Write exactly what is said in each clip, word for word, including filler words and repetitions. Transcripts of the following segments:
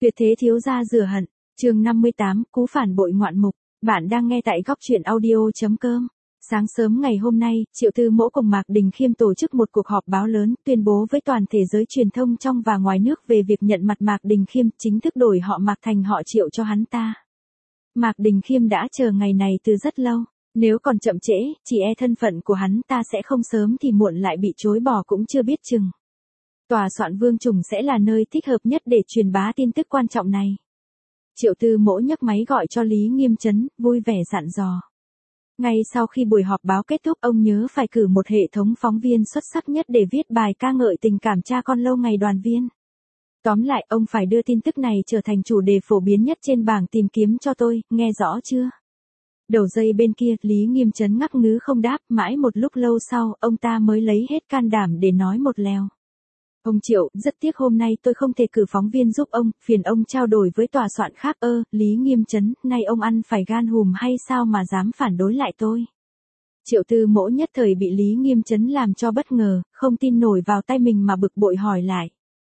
Tuyệt thế thiếu gia rửa hận, chương năm mươi tám, cú phản bội ngoạn mục. Bạn đang nghe tại góc truyện audio.com. Sáng sớm ngày hôm nay, Triệu Tư Mỗ cùng Mạc Đình Khiêm tổ chức một cuộc họp báo lớn, tuyên bố với toàn thể giới truyền thông trong và ngoài nước về việc nhận mặt Mạc Đình Khiêm, chính thức đổi họ Mạc thành họ Triệu cho hắn ta. Mạc Đình Khiêm đã chờ ngày này từ rất lâu, nếu còn chậm trễ, chỉ e thân phận của hắn ta sẽ không sớm thì muộn lại bị chối bỏ cũng chưa biết chừng. Tòa soạn Vương Trùng sẽ là nơi thích hợp nhất để truyền bá tin tức quan trọng này. Triệu Tư Mỗ nhấc máy gọi cho Lý Nghiêm Chấn, vui vẻ dặn dò. Ngay sau khi buổi họp báo kết thúc, ông nhớ phải cử một hệ thống phóng viên xuất sắc nhất để viết bài ca ngợi tình cảm cha con lâu ngày đoàn viên. Tóm lại, ông phải đưa tin tức này trở thành chủ đề phổ biến nhất trên bảng tìm kiếm cho tôi, nghe rõ chưa? Đầu dây bên kia, Lý Nghiêm Chấn ngắc ngứ không đáp, mãi một lúc lâu sau, ông ta mới lấy hết can đảm để nói một lèo. Ông Triệu, rất tiếc hôm nay tôi không thể cử phóng viên giúp ông, phiền ông trao đổi với tòa soạn khác. Ơ, Lý Nghiêm Chấn, nay ông ăn phải gan hùm hay sao mà dám phản đối lại tôi? Triệu Tư Mỗ nhất thời bị Lý Nghiêm Chấn làm cho bất ngờ, không tin nổi vào tay mình mà bực bội hỏi lại.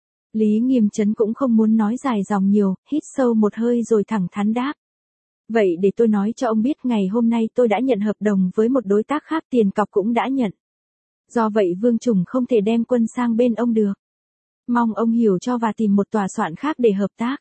Lý Nghiêm Chấn cũng không muốn nói dài dòng nhiều, hít sâu một hơi rồi thẳng thắn đáp. Vậy để tôi nói cho ông biết, ngày hôm nay tôi đã nhận hợp đồng với một đối tác khác, tiền cọc cũng đã nhận. Do vậy Vương Trùng không thể đem quân sang bên ông được. Mong ông hiểu cho và tìm một tòa soạn khác để hợp tác.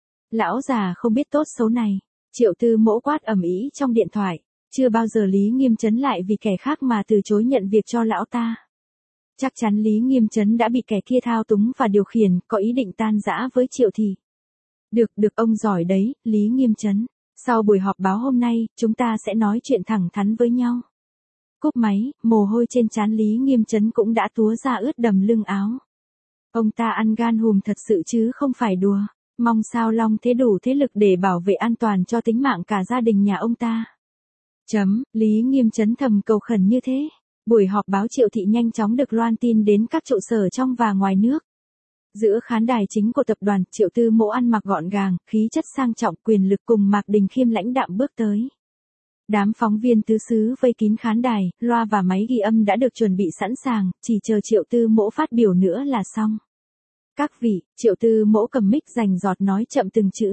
Lão già không biết tốt xấu này. Triệu Tư Mỗ quát ầm ĩ trong điện thoại. Chưa bao giờ Lý Nghiêm Chấn lại vì kẻ khác mà từ chối nhận việc cho lão ta. Chắc chắn Lý Nghiêm Chấn đã bị kẻ kia thao túng và điều khiển, có ý định tan rã với Triệu thì. Được, được, ông giỏi đấy, Lý Nghiêm Chấn. Sau buổi họp báo hôm nay, chúng ta sẽ nói chuyện thẳng thắn với nhau. Cúp máy, mồ hôi trên trán Lý Nghiêm Chấn cũng đã túa ra ướt đầm lưng áo. Ông ta ăn gan hùm thật sự chứ không phải đùa. Mong sao Long Thế đủ thế lực để bảo vệ an toàn cho tính mạng cả gia đình nhà ông ta. Chấm, Lý Nghiêm Chấn thầm cầu khẩn như thế. Buổi họp báo Triệu thị nhanh chóng được loan tin đến các trụ sở trong và ngoài nước. Giữa khán đài chính của tập đoàn, Triệu Tư Mỗ ăn mặc gọn gàng, khí chất sang trọng, quyền lực cùng Mạc Đình Khiêm lãnh đạm bước tới. Đám phóng viên tứ xứ vây kín khán đài, loa và máy ghi âm đã được chuẩn bị sẵn sàng, chỉ chờ Triệu Tư Mỗ phát biểu nữa là xong. Các vị, Triệu Tư Mỗ cầm mic rành rọt nói chậm từng chữ.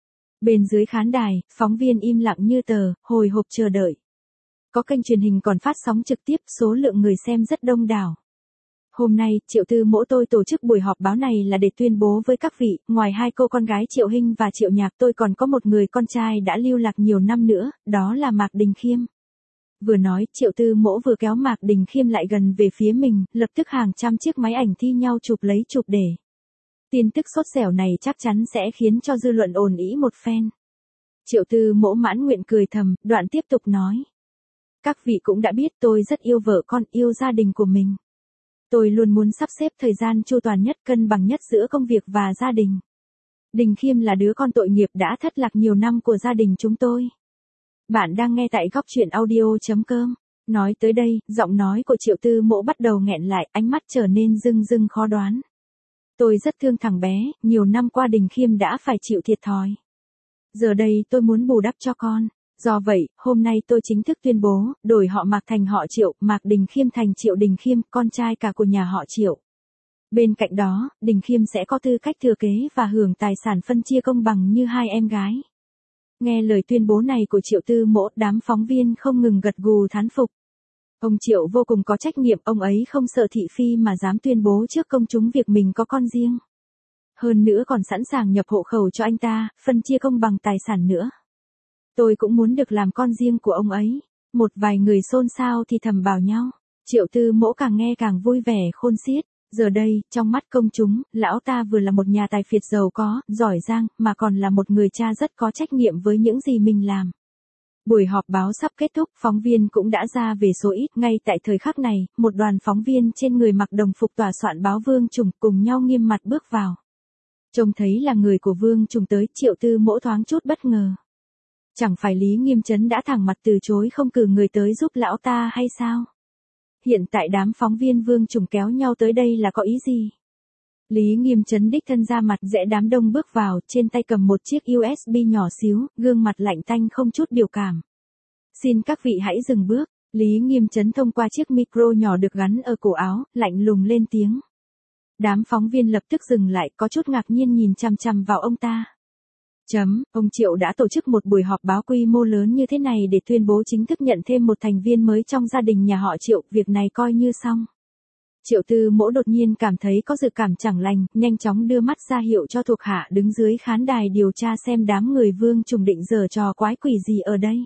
Bên dưới khán đài, phóng viên im lặng như tờ, hồi hộp chờ đợi. Có kênh truyền hình còn phát sóng trực tiếp, số lượng người xem rất đông đảo. Hôm nay, Triệu Tư Mỗ tôi tổ chức buổi họp báo này là để tuyên bố với các vị, ngoài hai cô con gái Triệu Hinh và Triệu Nhạc, tôi còn có một người con trai đã lưu lạc nhiều năm nữa, đó là Mạc Đình Khiêm. Vừa nói, Triệu Tư Mỗ vừa kéo Mạc Đình Khiêm lại gần về phía mình, lập tức hàng trăm chiếc máy ảnh thi nhau chụp lấy chụp để. Tin tức sốt dẻo này chắc chắn sẽ khiến cho dư luận ồn ĩ một phen. Triệu Tư Mỗ mãn nguyện cười thầm, đoạn tiếp tục nói. Các vị cũng đã biết tôi rất yêu vợ con, yêu gia đình của mình. Tôi luôn muốn sắp xếp thời gian chu toàn nhất, cân bằng nhất giữa công việc và gia đình. Đình Khiêm là đứa con tội nghiệp đã thất lạc nhiều năm của gia đình chúng tôi. Bạn đang nghe tại góc truyện audio.com. Nói tới đây, giọng nói của Triệu Tư Mỗ bắt đầu nghẹn lại, ánh mắt trở nên rưng rưng khó đoán. Tôi rất thương thằng bé, nhiều năm qua Đình Khiêm đã phải chịu thiệt thòi. Giờ đây tôi muốn bù đắp cho con. Do vậy, hôm nay tôi chính thức tuyên bố, đổi họ Mạc thành họ Triệu, Mạc Đình Khiêm thành Triệu Đình Khiêm, con trai cả của nhà họ Triệu. Bên cạnh đó, Đình Khiêm sẽ có tư cách thừa kế và hưởng tài sản phân chia công bằng như hai em gái. Nghe lời tuyên bố này của Triệu Tư Mỗ, đám phóng viên không ngừng gật gù thán phục. Ông Triệu vô cùng có trách nhiệm, ông ấy không sợ thị phi mà dám tuyên bố trước công chúng việc mình có con riêng. Hơn nữa còn sẵn sàng nhập hộ khẩu cho anh ta, phân chia công bằng tài sản nữa. Tôi cũng muốn được làm con riêng của ông ấy. Một vài người xôn xao thì thầm bảo nhau. Triệu Tư Mỗ càng nghe càng vui vẻ khôn xiết. Giờ đây, trong mắt công chúng, lão ta vừa là một nhà tài phiệt giàu có, giỏi giang, mà còn là một người cha rất có trách nhiệm với những gì mình làm. Buổi họp báo sắp kết thúc, phóng viên cũng đã ra về số ít. Ngay tại thời khắc này, một đoàn phóng viên trên người mặc đồng phục tòa soạn báo Vương Trùng cùng nhau nghiêm mặt bước vào. Trông thấy là người của Vương Trùng tới, Triệu Tư Mỗ thoáng chút bất ngờ. Chẳng phải Lý Nghiêm Chấn đã thẳng mặt từ chối không cử người tới giúp lão ta hay sao? Hiện tại đám phóng viên Vương Trùng kéo nhau tới đây là có ý gì? Lý Nghiêm Chấn đích thân ra mặt rẽ đám đông bước vào, trên tay cầm một chiếc u ét bê nhỏ xíu, gương mặt lạnh tanh không chút biểu cảm. Xin các vị hãy dừng bước. Lý Nghiêm Chấn thông qua chiếc micro nhỏ được gắn ở cổ áo, lạnh lùng lên tiếng. Đám phóng viên lập tức dừng lại, có chút ngạc nhiên nhìn chằm chằm vào ông ta. Chấm, ông Triệu đã tổ chức một buổi họp báo quy mô lớn như thế này để tuyên bố chính thức nhận thêm một thành viên mới trong gia đình nhà họ Triệu, việc này coi như xong. Triệu Tư Mỗ đột nhiên cảm thấy có dự cảm chẳng lành, nhanh chóng đưa mắt ra hiệu cho thuộc hạ đứng dưới khán đài điều tra xem đám người Vương Trùng định giở trò quái quỷ gì ở đây.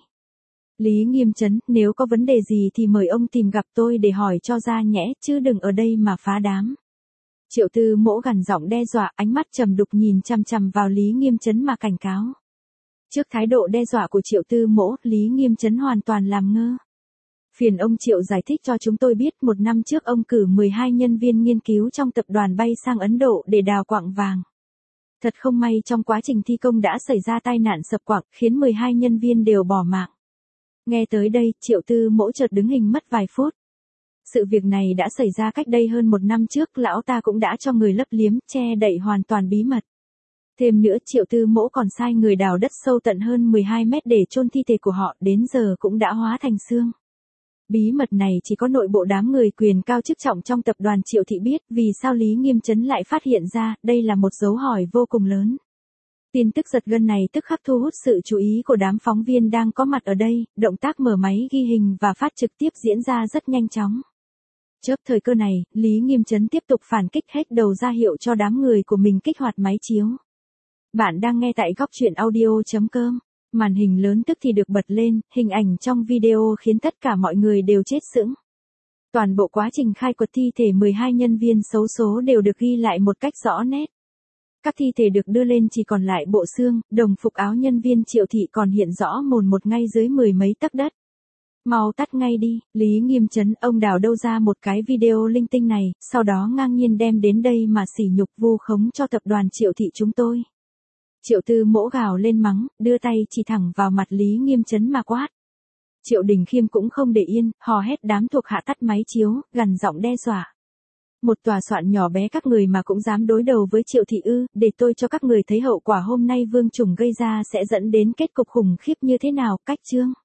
Lý Nghiêm Trấn, nếu có vấn đề gì thì mời ông tìm gặp tôi để hỏi cho ra nhẽ, chứ đừng ở đây mà phá đám. Triệu Tư Mỗ gằn giọng đe dọa, ánh mắt trầm đục nhìn chằm chằm vào Lý Nghiêm Trấn mà cảnh cáo. Trước thái độ đe dọa của Triệu Tư Mỗ, Lý Nghiêm Trấn hoàn toàn làm ngơ. Phiền ông Triệu giải thích cho chúng tôi biết, một năm trước ông cử mười hai nhân viên nghiên cứu trong tập đoàn bay sang Ấn Độ để đào quặng vàng. Thật không may trong quá trình thi công đã xảy ra tai nạn sập quặng, khiến mười hai nhân viên đều bỏ mạng. Nghe tới đây, Triệu Tư Mỗ chợt đứng hình mất vài phút. Sự việc này đã xảy ra cách đây hơn một năm trước, lão ta cũng đã cho người lấp liếm, che đậy hoàn toàn bí mật. Thêm nữa, Triệu Tư Mỗ còn sai người đào đất sâu tận hơn mười hai mét để chôn thi thể của họ, đến giờ cũng đã hóa thành xương. Bí mật này chỉ có nội bộ đám người quyền cao chức trọng trong tập đoàn Triệu Thị biết, vì sao Lý Nghiêm Trấn lại phát hiện ra, đây là một dấu hỏi vô cùng lớn. Tin tức giật gân này tức khắc thu hút sự chú ý của đám phóng viên đang có mặt ở đây, động tác mở máy ghi hình và phát trực tiếp diễn ra rất nhanh chóng. Chớp thời cơ này, Lý Nghiêm Trấn tiếp tục phản kích, hết đầu ra hiệu cho đám người của mình kích hoạt máy chiếu. Bạn đang nghe tại góc truyện audio chấm com. Màn hình lớn tức thì được bật lên, hình ảnh trong video khiến tất cả mọi người đều chết sững. Toàn bộ quá trình khai quật thi thể mười hai nhân viên xấu số đều được ghi lại một cách rõ nét. Các thi thể được đưa lên chỉ còn lại bộ xương, đồng phục áo nhân viên Triệu Thị còn hiện rõ mồn một ngay dưới mười mấy tấc đất. Mau tắt ngay đi, Lý Nghiêm Trấn, ông đào đâu ra một cái video linh tinh này, sau đó ngang nhiên đem đến đây mà sỉ nhục vu khống cho tập đoàn Triệu Thị chúng tôi. Triệu Tư Mỗ gào lên mắng, đưa tay chỉ thẳng vào mặt Lý Nghiêm Trấn mà quát. Triệu Đình Khiêm cũng không để yên, hò hét đám thuộc hạ tắt máy chiếu, gằn giọng đe dọa. Một tòa soạn nhỏ bé các người mà cũng dám đối đầu với Triệu Thị ư, để tôi cho các người thấy hậu quả hôm nay Vương Trùng gây ra sẽ dẫn đến kết cục khủng khiếp như thế nào, cách chương.